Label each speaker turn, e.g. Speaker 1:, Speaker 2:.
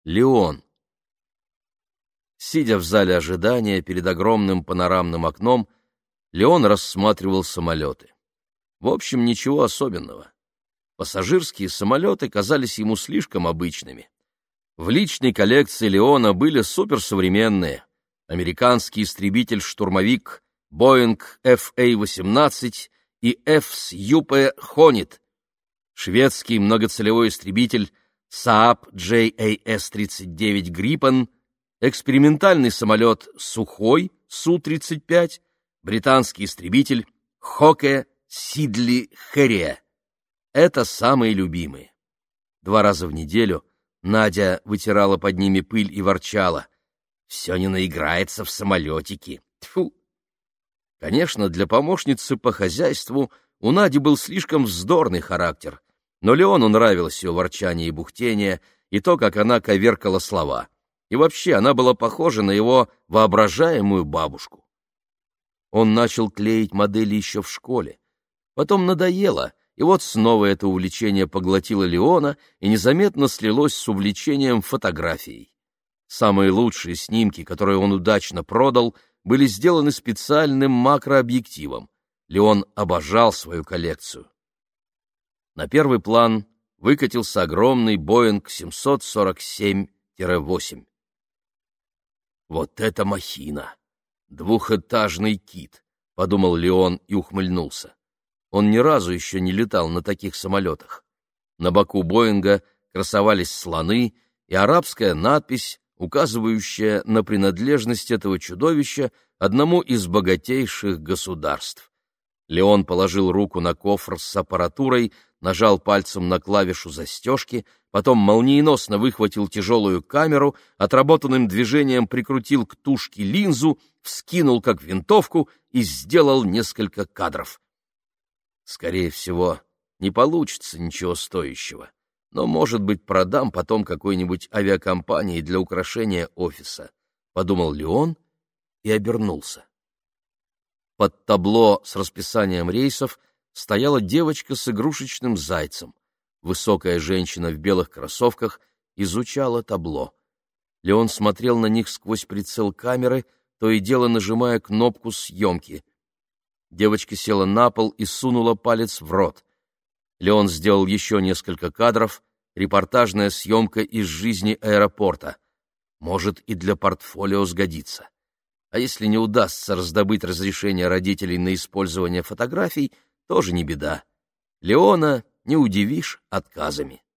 Speaker 1: Леон. Сидя в зале ожидания перед огромным панорамным окном, Леон рассматривал самолеты. В общем, ничего особенного. Пассажирские самолеты казались ему слишком обычными. В личной коллекции Леона были суперсовременные: американский истребитель-штурмовик Boeing FA-18 и F-Super Hornet, шведский многоцелевой истребитель Saab JAS-39 Gripen, экспериментальный самолет Сухой Су-35, британский истребитель Hawker Siddeley Harrier. Это самые любимые. 2 раза в неделю Надя вытирала под ними пыль и ворчала: «Все не наиграется в самолетики. Тьфу!» Конечно, для помощницы по хозяйству у Нади был слишком вздорный характер, но Леону нравилось ее ворчание и бухтение, и то, как она коверкала слова. И вообще, она была похожа на его воображаемую бабушку. Он начал клеить модели еще в школе. Потом надоело, и вот снова это увлечение поглотило Леона и незаметно слилось с увлечением фотографией. Самые лучшие снимки, которые он удачно продал, были сделаны специальным макрообъективом. Леон обожал свою коллекцию. На первый план выкатился огромный Boeing 747-8. «Вот это махина! Двухэтажный кит!» — подумал Леон и ухмыльнулся. Он ни разу еще не летал на таких самолетах. На боку Боинга красовались слоны и арабская надпись, указывающая на принадлежность этого чудовища одному из богатейших государств. Леон положил руку на кофр с аппаратурой, нажал пальцем на клавишу застежки, потом молниеносно выхватил тяжелую камеру, отработанным движением прикрутил к тушке линзу, вскинул как винтовку и сделал несколько кадров. Скорее всего, не получится ничего стоящего, но, может быть, продам потом какой-нибудь авиакомпании для украшения офиса, — подумал Леон и обернулся. Под табло с расписанием рейсов стояла девочка с игрушечным зайцем. Высокая женщина в белых кроссовках изучала табло. Леон смотрел на них сквозь прицел камеры, то и дело нажимая кнопку съемки. Девочка села на пол и сунула палец в рот. Леон сделал еще несколько кадров, репортажная съемка из жизни аэропорта. Может, и для портфолио сгодится. А если не удастся раздобыть разрешение родителей на использование фотографий, тоже не беда. Леона не удивишь отказами.